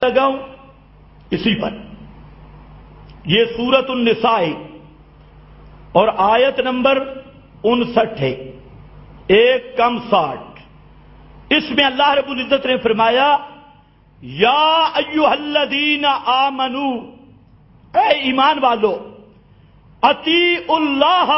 لگا ہوں اسی پر. یہ سورۃ النساء اور آیت نمبر 59 ہے، 1:60. اس میں اللہ رب العزت نے فرمایا یا ایھا الذین آمنو، اے ایمان والو، اطیعوا اللہ،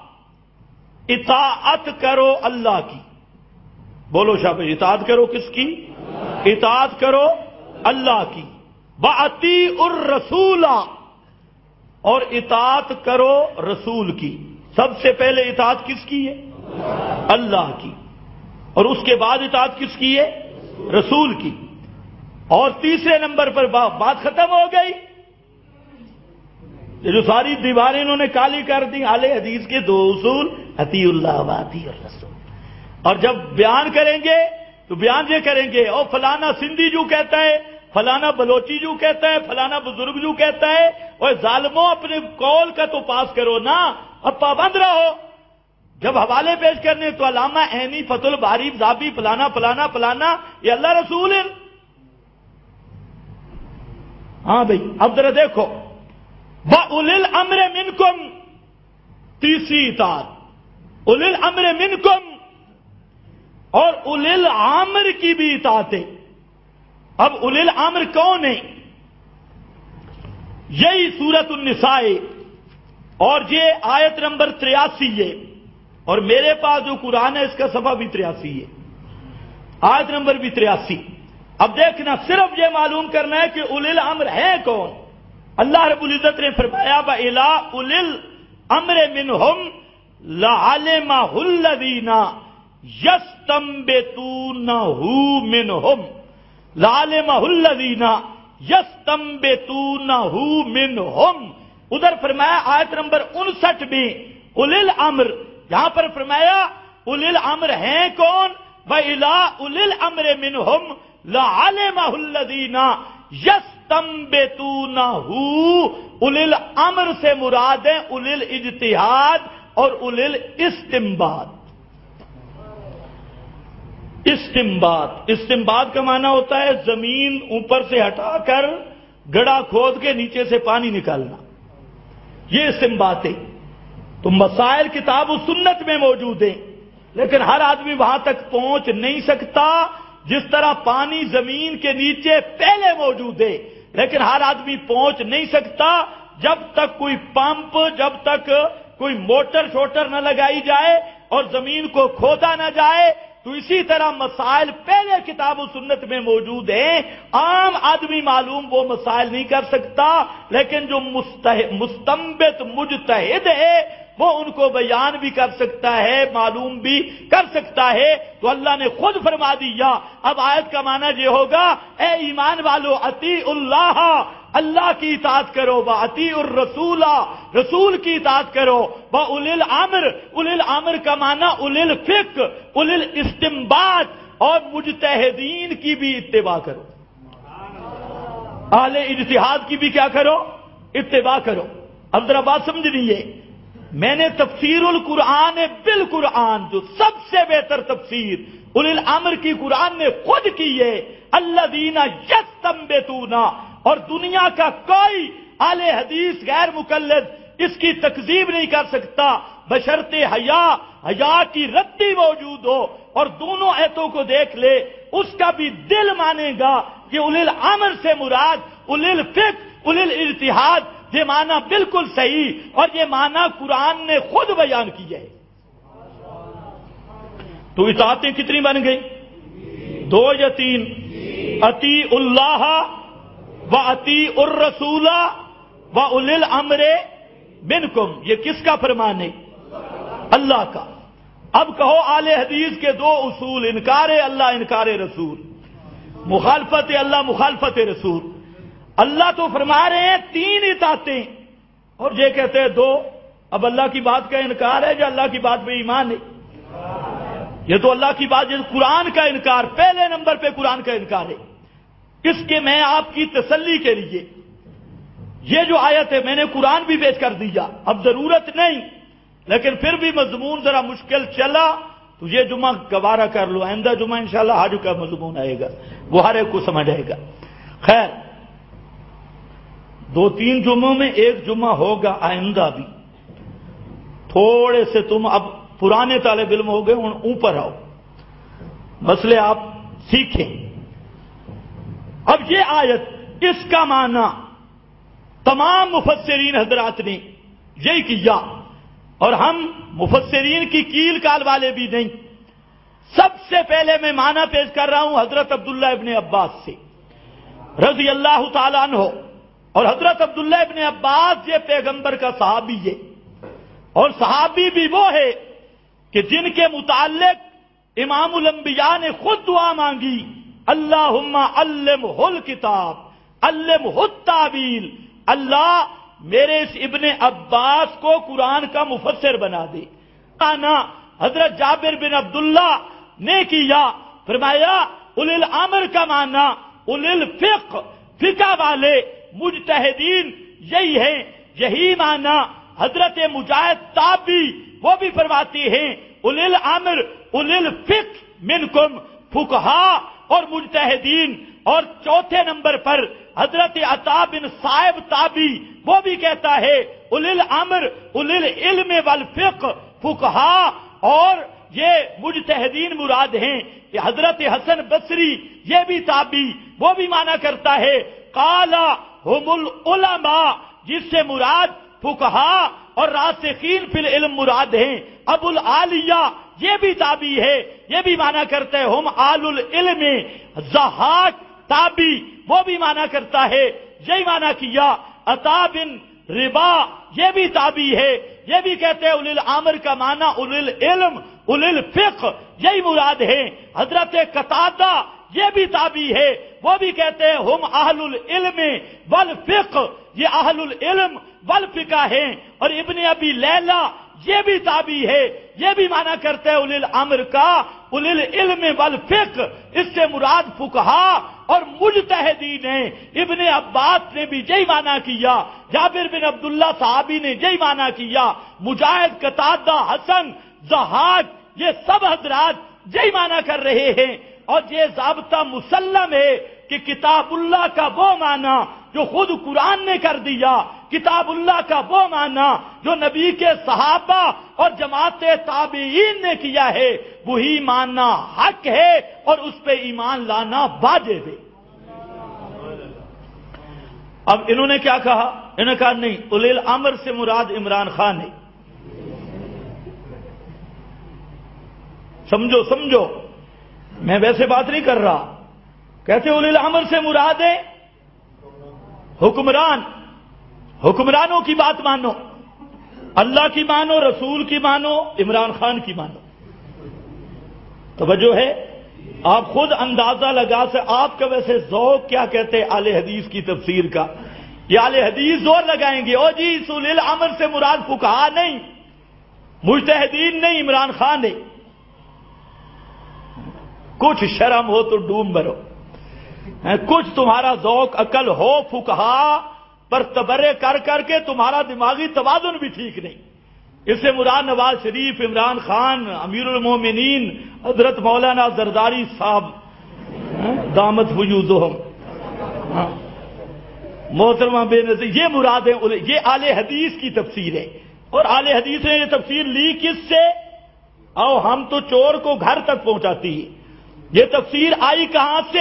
اطاعت کرو اللہ کی. بولو شاباش، اطاعت کرو کس کی؟ اطاعت کرو اللہ کی. وَأَطِیعُوا الرَّسُولَ، اور اطاعت کرو رسول کی. سب سے پہلے اطاعت کس کی ہے؟ اللہ کی. اور اس کے بعد اطاعت کس کی ہے؟ رسول کی. اور تیسرے نمبر پر بات ختم ہو گئی. یہ جو ساری دیواریں انہوں نے کالی کر دی، اہل حدیث کے دو اصول، اطیع اللہ و اطیع الرسول. اور جب بیان کریں گے تو بیان یہ کریں گے اور فلانا سندھی جو کہتا ہے، فلانا بلوچی جو کہتا ہے، فلانا بزرگ جو کہتا ہے، اور ظالموں اپنے قول کا تو پاس کرو نا، اب پابند رہو. جب حوالے پیش کرنے تو علامہ عینی، فتح الباری، ذابی، فلانا فلانا فلانا، یہ اللہ رسول ہے. ہاں بھائی، اب ذرا دیکھو، وَأُولِي الْأَمْرِ مِنْكُمْ، تیسری اطاعت، اُولِي الْأَمْرِ مِنْكُمْ، اور اُولِي الْأَمْرِ کی بھی اطاعت ہے. اب اُولِي الْأَمْرِ کون ہے؟ یہی سورۃ النساء اور یہ آیت نمبر 83 ہے. اور میرے پاس جو قرآن ہے اس کا صفحہ بھی 83 ہے، آیت نمبر بھی 83. اب دیکھنا، صرف یہ معلوم کرنا ہے کہ اُولِي الْأَمْرِ ہے کون. اللہ رب العزت نے فرمایا وَإِلَىٰ أُولِي الْأَمْرِ مِنْهُمْ لَعَلِمَهُ الَّذِينَ يَسْتَنبِطُونَهُ مِنْهُمْ، لَعَلِمَهُ الَّذِينَ يَسْتَنبِطُونَهُ مِنْهُمْ. ادھر فرمایا آیت نمبر 59 میں اُولِي الْأَمْرِ، یہاں پر فرمایا اُولِي الْأَمْرِ ہیں کون؟ وَإِلَىٰ أُولِي الْأَمْرِ مِنْهُمْ لَعَلِمَهُ الَّذِينَ يَسْتَنبِطُونَهُ. اُولِي الْأَمْرِ سے مراد ہے اُولِي الاجتہاد اور اُولِي الاستنباط. استنباط کا معنی ہوتا ہے زمین اوپر سے ہٹا کر گڑھا کھود کے نیچے سے پانی نکالنا، یہ استنباط ہے. تو مسائل کتاب و سنت میں موجود ہیں، لیکن ہر آدمی وہاں تک پہنچ نہیں سکتا. جس طرح پانی زمین کے نیچے پہلے موجود ہے، لیکن ہر آدمی پہنچ نہیں سکتا جب تک کوئی پمپ، جب تک کوئی موٹر شوٹر نہ لگائی جائے اور زمین کو کھودا نہ جائے. تو اسی طرح مسائل پہلے کتاب و سنت میں موجود ہیں، عام آدمی معلوم وہ مسائل نہیں کر سکتا، لیکن جو مستنبط مجتہد ہے وہ ان کو بیان بھی کر سکتا ہے، معلوم بھی کر سکتا ہے. تو اللہ نے خود فرما دیا. اب آیت کا معنی یہ ہوگا، اے ایمان والو، اطیع اللہ، اللہ کی اطاعت کرو، وَأَطِیعُوا الرَّسُولَ، رسول کی اطاعت کرو، وَأُولِي الْأَمْرِ، اُولِي الْأَمْرِ کا معنی اُولِي الْفِقْہ، اُولِي الاستنباط، اور مجتہدین کی بھی اتباع کرو، اہل اجتہاد کی بھی کیا کرو؟ اتباع کرو. اب ذرا بات سمجھنی ہے، میں نے تفسیر القرآن بالقرآن، جو سب سے بہتر تفسیر اُولِي الْأَمْرِ کی قرآن نے خود کی ہے، الَّذِينَ يَسْتَنبِطُونَ. اور دنیا کا کوئی اہل حدیث غیر مقلد اس کی تکذیب نہیں کر سکتا، بشرط حیا کی ردی موجود ہو. اور دونوں ایتوں کو دیکھ لے، اس کا بھی دل مانے گا کہ اُولِي الْأَمْرِ سے مراد اُولِي الْفِقْہ، اُولِي الاجتہاد. یہ معنی بالکل صحیح، اور یہ معنی قرآن نے خود بیان کیا ہے. تو اطاعتیں کتنی بن گئی؟ 2 یا 3؟ اطیع اللہ وَأَطِیعُوا الرَّسُولَ وَأُولِي الْأَمْرِ مِنْکُمْ. یہ کس کا فرمان ہے؟ اللہ کا. اب کہو اہل حدیث کے 2 اصول، انکار اللہ، انکار رسول، مخالفت اللہ، مخالفت رسول. اللہ تو فرما رہے ہیں 3 اطاعتیں، اور یہ کہتے ہیں 2. اب اللہ کی بات کا انکار ہے یا اللہ کی بات پہ ایمان ہے؟ یہ تو اللہ کی بات، یہ قرآن کا انکار، پہلے نمبر پہ قرآن کا انکار ہے. اس کے میں آپ کی تسلی کے لیے یہ جو آیت ہے میں نے قرآن بھی پیش کر دیا، اب ضرورت نہیں، لیکن پھر بھی مضمون ذرا مشکل چلا تو یہ جمعہ گوارا کر لو، آئندہ جمعہ انشاءاللہ حج کا مضمون آئے گا، وہ ہر ایک کو سمجھ آئے گا. خیر، 2-3 جمعوں میں ایک جمعہ ہوگا آئندہ بھی، تھوڑے سے تم اب پرانے طالب علم ہو گئے، اوپر آؤ، مسئلے آپ سیکھیں۔ اب یہ آیت، اس کا معنی تمام مفسرین حضرات نے یہی کیا، اور ہم مفسرین کی کیل کال والے بھی نہیں۔ سب سے پہلے میں معنی پیش کر رہا ہوں حضرت عبداللہ ابن عباس سے رضی اللہ تعالیٰ عنہ، اور حضرت عبداللہ ابن عباس یہ پیغمبر کا صحابی ہے، اور صحابی بھی وہ ہے کہ جن کے متعلق امام الانبیاء نے خود دعا مانگی، اللہم علمہ الکتاب علمہ التاویل، اللہ میرے اس ابن عباس کو قرآن کا مفسر بنا دے۔ آنا حضرت جابر بن عبداللہ نے کیا، فرمایا اولی الامر کا معنی اولی الفقہ، فقہ والے مجتہدین یہی ہیں، یہی معنی حضرت مجاہد تابعی وہ بھی فرماتے ہیں اولی الامر اولی الفقہ منکم، فقہا اور مجتہدین۔ اور چوتھے نمبر پر حضرت عطا بن صائب تابعی وہ بھی کہتا ہے اولی الامر اولی العلم والفقہ، فقہا اور یہ مجتہدین مراد ہیں۔ کہ حضرت حسن بصری یہ بھی تابعی وہ بھی مانا کرتا ہے قال هم العلماء، جس سے مراد فقہا اور راسخین فی العلم مراد ہیں۔ ابو العالیہ یہ بھی تابعی ہے، یہ بھی مانا کرتا ہے ہم آل العلم۔ ضحاک تابعی وہ بھی مانا کرتا ہے، یہی مانا کیا۔ عطا بن ربا یہ بھی تابعی ہے، یہ بھی کہتے ہیں اولی الامر کا معنی اولی العلم اولی الفقہ یہی مراد ہے۔ حضرت قتادہ یہ بھی تابعی ہے، وہ بھی کہتے ہیں ہم اہل العلم والفقہ، یہ اہل العلم والفقہ ہیں۔ اور ابن ابی لیلہ یہ بھی تابعی ہے، یہ بھی مانا کرتے ہیں اولی الامر کا اولی العلم والفقہ، اس سے مراد فقہا اور مجتہدین ہیں۔ ابن عباس نے بھی یہی مانا کیا، جابر بن عبداللہ صحابی نے یہی مانا کیا، مجاہد، قتادہ، حسن، ضحاک یہ سب حضرات یہی مانا کر رہے ہیں۔ اور یہ ضابطہ مسلم ہے کہ کتاب اللہ کا وہ معنی جو خود قرآن نے کر دیا، کتاب اللہ کا وہ معنی جو نبی کے صحابہ اور جماعت تابعین نے کیا ہے، وہی ماننا حق ہے اور اس پہ ایمان لانا واجب ہے۔ اب انہوں نے کیا کہا؟ انہوں نے کہا نہیں، اولی الامر سے مراد عمران خان ہے۔ سمجھو میں ویسے بات نہیں کر رہا، کہتے اولی الامر سے مراد ہے حکمران، حکمرانوں کی بات مانو، اللہ کی مانو، رسول کی مانو، عمران خان کی مانو۔ توجہ ہے؟ آپ خود اندازہ لگا سے آپ کا ویسے ذوق کیا کہتے ہیں اہل حدیث کی تفسیر کا؟ یہ اہل حدیث زور لگائیں گے او جی اولی الامر سے مراد فقہا نہیں، مجتہدین نہیں، عمران خان نہیں۔ کچھ شرم ہو تو ڈوم بھرو، کچھ تمہارا ذوق عقل ہو، فقہا پر تبرے کر کر کے تمہارا دماغی توازن بھی ٹھیک نہیں۔ اس سے مراد نواز شریف، عمران خان، امیر المومنین حضرت مولانا زرداری صاحب دامت وجودہم، محترمہ بے نظیر، یہ مراد ہے، یہ اہل حدیث کی تفسیر ہے۔ اور اہل حدیث نے یہ تفسیر لی کس سے؟ او ہم تو چور کو گھر تک پہنچاتی ہے۔ یہ تفسیر آئی کہاں سے؟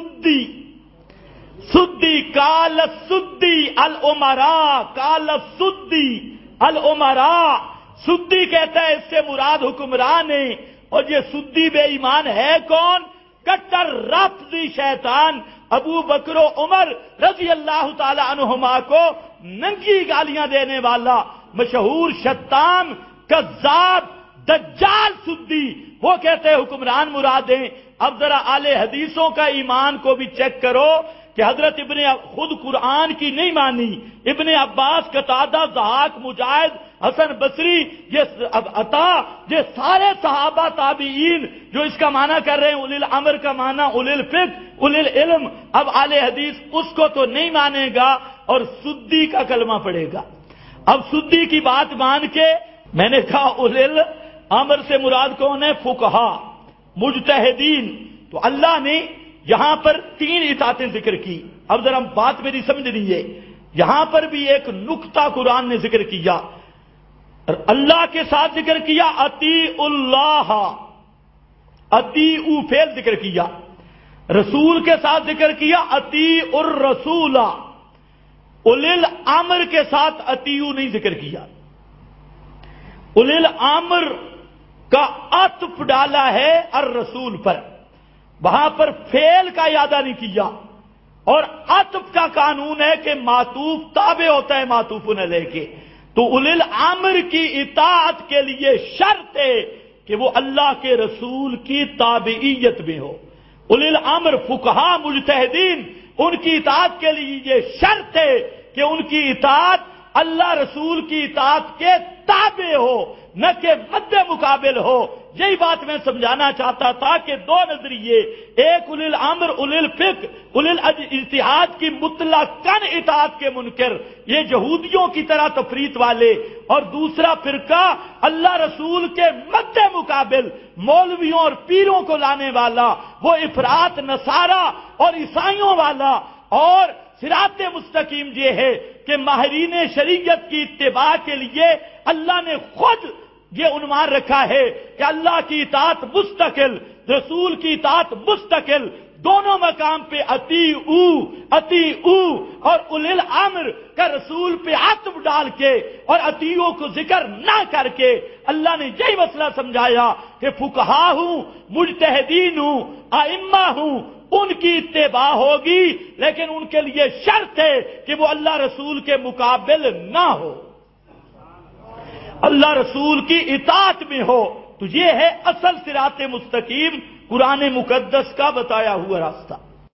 سدی کال سدی العمراء، کال سدی العمراء، سدی کہتا ہے اس سے مراد حکمران ہے۔ اور یہ سدی بے ایمان ہے کون؟ کٹر رافضی شیطان ابو بکر و عمر رضی اللہ تعالی عنہما کو ننگی گالیاں دینے والا مشہور شتام، کذاب، دجال سدی، وہ کہتے ہیں حکمران مراد ہیں۔ اب ذرا اہل حدیثوں کا ایمان کو بھی چیک کرو کہ حضرت ابن خود قرآن کی نہیں مانی، ابن عباس، قتادہ، ضحاک، مجاہد، حسن بصری، یہ عطا، یہ سارے صحابہ تابعین جو اس کا معنی کر رہے ہیں اولی الامر کا معنی اولی الفقہ اولی العلم، اب اہل حدیث اس کو تو نہیں مانے گا اور سدی کا کلمہ پڑے گا۔ اب سدی کی بات مان کے میں نے کہا اولی الامر سے مراد کون ہے؟ فقہا، مجتہدین۔ تو اللہ نے یہاں پر 3 اطاعتیں ذکر کی، اب ذرا بات میری سمجھ لیجیے، یہاں پر بھی ایک نقطہ قرآن نے ذکر کیا، اللہ کے ساتھ ذکر کیا اطیع اللہ، اطیعوا فعل ذکر کیا، رسول کے ساتھ ذکر کیا اطیع الرسول، اولی الامر کے ساتھ اطیعوا نہیں ذکر کیا، اولی الامر کا عطف ڈالا ہے الرسول پر، وہاں پر فعل کا اعادہ نہیں کیا، اور عطف کا قانون ہے کہ معطوف تابع ہوتا ہے معطوف علیہ کے، تو اولی الامر کی اطاعت کے لیے شرط ہے کہ وہ اللہ کے رسول کی تابعیت میں ہو۔ اولی الامر فقہا مجتہدین، ان کی اطاعت کے لیے یہ شرط ہے کہ ان کی اطاعت اللہ رسول کی اطاعت کے تابع ہو، نہ کہ مد مقابل ہو۔ یہی بات میں سمجھانا چاہتا تھا کہ دو نظریے، ایک اولی الامر اولی الفقہ اولی الاجتہاد کی مطلقاً اطاعت کے منکر، یہ یہودیوں کی طرح تفریط والے، اور دوسرا فرقہ اللہ رسول کے مد مقابل مولویوں اور پیروں کو لانے والا، وہ افراط نصارہ اور عیسائیوں والا۔ اور صراط مستقیم یہ ہے کہ ماہرین شریعت کی اتباع کے لیے اللہ نے خود یہ عنوان رکھا ہے کہ اللہ کی اطاعت مستقل، رسول کی اطاعت مستقل، دونوں مقام پہ اطیعوا اور اولی الامر کا رسول پہ عطف ڈال کے اور اطیعوا کو ذکر نہ کر کے اللہ نے یہی مسئلہ سمجھایا کہ فقہا ہوں، مجتہدین ہوں، ائمہ ہوں، ان کی اتباع ہوگی، لیکن ان کے لیے شرط ہے کہ وہ اللہ رسول کے مقابل نہ ہو، اللہ رسول کی اطاعت میں ہو۔ تو یہ ہے اصل صراط مستقیم، قرآن مقدس کا بتایا ہوا راستہ۔